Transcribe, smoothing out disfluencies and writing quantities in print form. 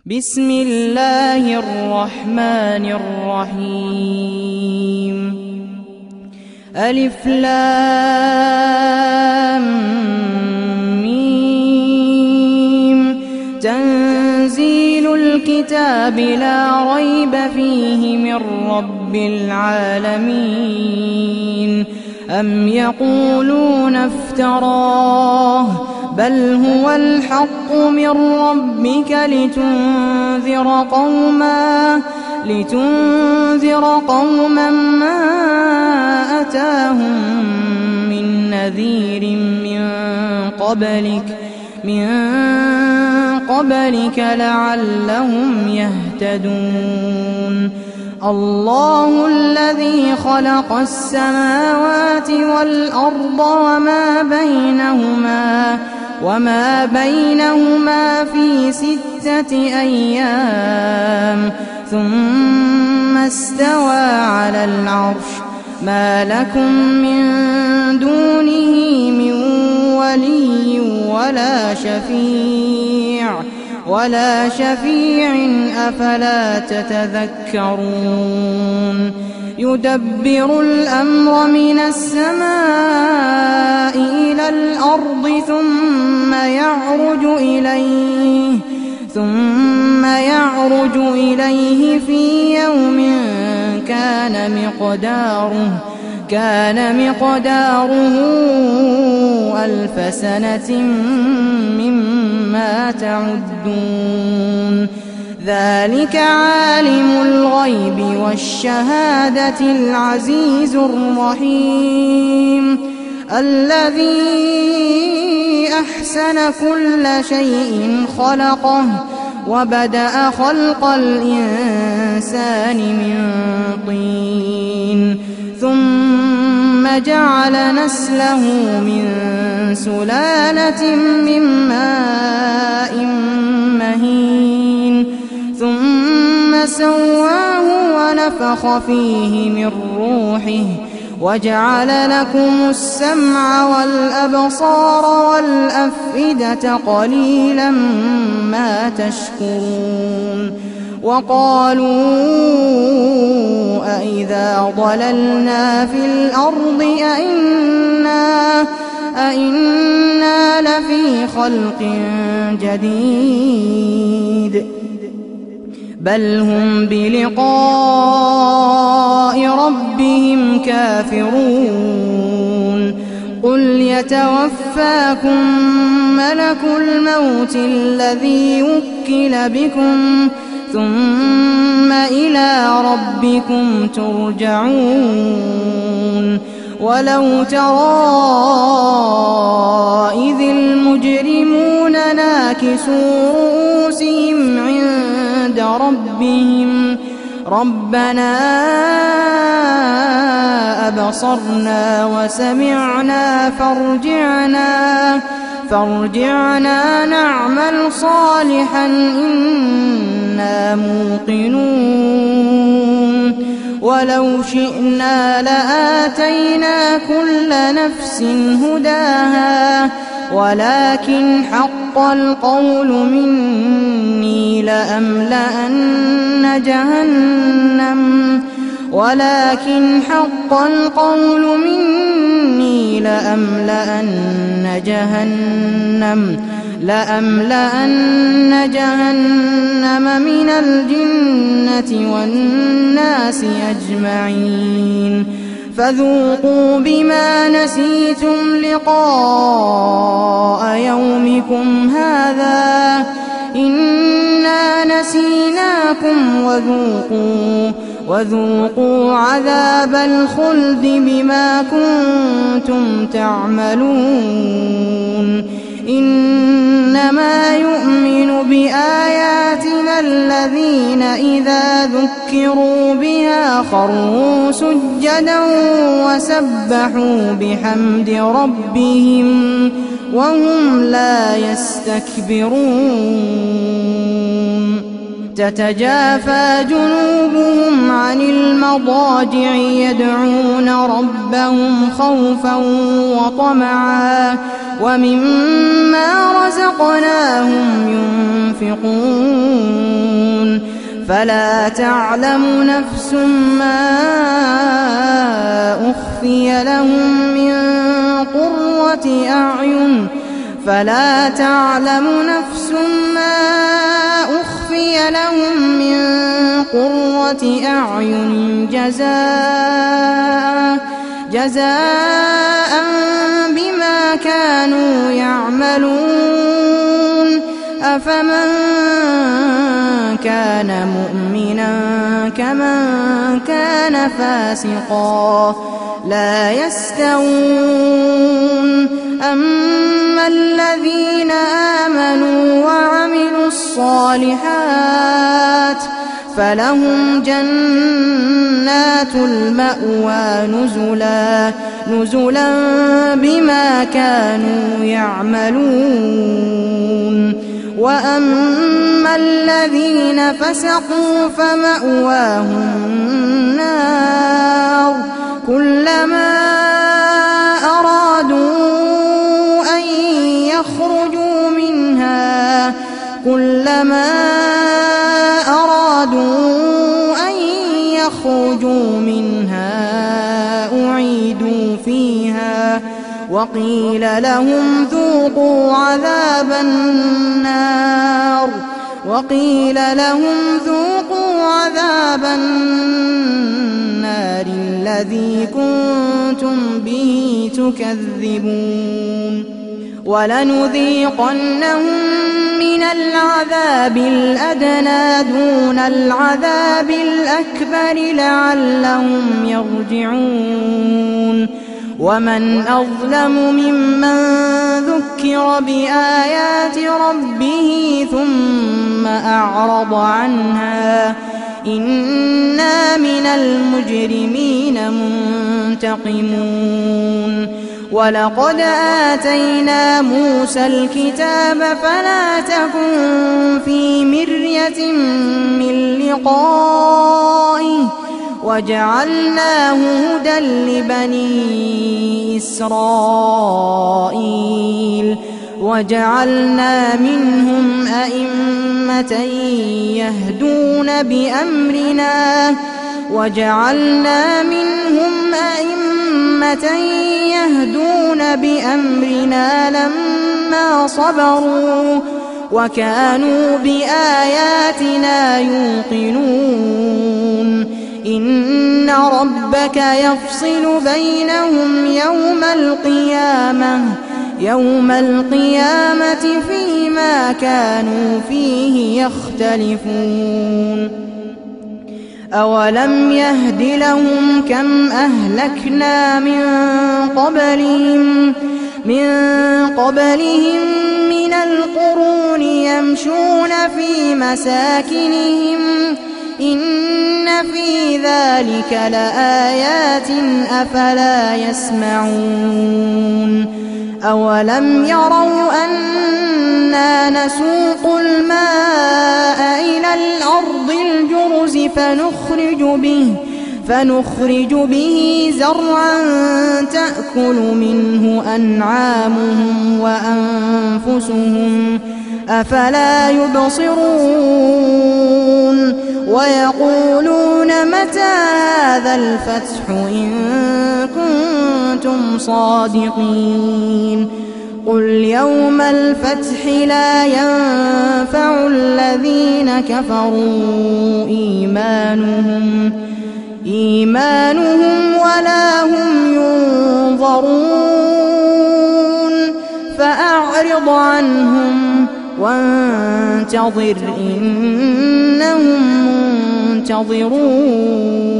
بسم الله الرحمن الرحيم. ألف لام ميم. تنزيل الكتاب لا ريب فيه من رب العالمين. أم يقولون افتراه بل هو الحق من ربك لتنذر قوما ما أتاهم من نذير من قبلك لعلهم يهتدون. الله الذي خلق السماوات والأرض وما بينهما في 6 أيام ثم استوى على العرش. ما لكم من دونه من ولي ولا شفيع أفلا تتذكرون. يدبر الأمر من السماء إلى الأرض ثم يعرج إليه في يوم كان مقداره 1000 سنة مما تعدون. ذلك عالم الغيب والشهادة العزيز الرحيم. الذي أحسن كل شيء خلقه وبدأ خلق الإنسان من طين ثم جعل نسله من سلالة من ماء مهين ثم سواه ونفخ فيه من روحه وجعل لكم السمع والأبصار والأفئدة قليلا ما تشكرون. وقالوا أإذا ضللنا في الأرض أإنا لفي خلق جديد بل هم بلقاء ربهم كافرون. قل يتوفاكم ملك الموت الذي وكل بكم ثم إلى ربكم ترجعون. ولو ترى إذ المجرمون ناكسوا رؤوسهم عند ربهم ربنا أبصرنا وسمعنا فارجعنا نعمل صالحا إنا موقنون. ولو شئنا لآتينا كل نفس هداها ولكن حق القول مني لأملأن جهنم من الجنة والناس أجمعين. فذوقوا بما نسيتم لقاء يومكم هذا إنا نسيناكم وذوقوا عذاب الخلد بما كنتم تعملون. إنما يؤمن بآياتنا الذين إذا ذكروا بها خروا سجدا وسبحوا بحمد ربهم وهم لا يستكبرون. تتجافى جنوبهم عن المضاجع يدعون ربهم خوفا وطمعا ومما رزقناهم ينفقون فلا تعلم نفس ما أخفي لهم من قرة أعين جزاء بما كانوا يعملون أفمن كان مؤمنا كمن كان فاسقا لا يستوون أما الذين آمنوا وعملوا الصالحات فلهم جنات المأوى نزلا بما كانوا يعملون وأما الذين فسقوا فمأواهم النار كلما أرادوا أن يخرجوا منها أعيدوا فيها وقيل لهم ذوقوا عذاب النار الذي كنتم به تكذبون ولنذيقنهم من العذاب الأدنى دون العذاب الأكبر لعلهم يرجعون ومن أظلم ممن ذكر بآيات ربه ثم أعرض عنها إنا من المجرمين منتقمون ولقد آتينا موسى الكتاب فلا تكن في مرية من لقائه وجعلناه هدى لبني إسرائيل وجعلنا منهم أئمة يهدون بأمرنا لما صبروا وكانوا بآياتنا يوقنون إن ربك يفصل بينهم يوم القيامة فيما كانوا فيه يختلفون أولم يهد لهم كم أهلكنا من قبلهم من القرون يمشون في مساكنهم إن في ذلك لآيات أفلا يسمعون أولم يروا أنا نسوق الماء إلى الأرض الجرز فنخرج به زرعا تأكل منه أنعامهم وأنفسهم أفلا يبصرون ويقولون متى هذا الفتح إن كنتم صادقين قل يوم الفتح لا ينفع الذين كفروا إيمانهم ولا هم ينظرون فأعرض عنهم وانتظر إنهم منتظرون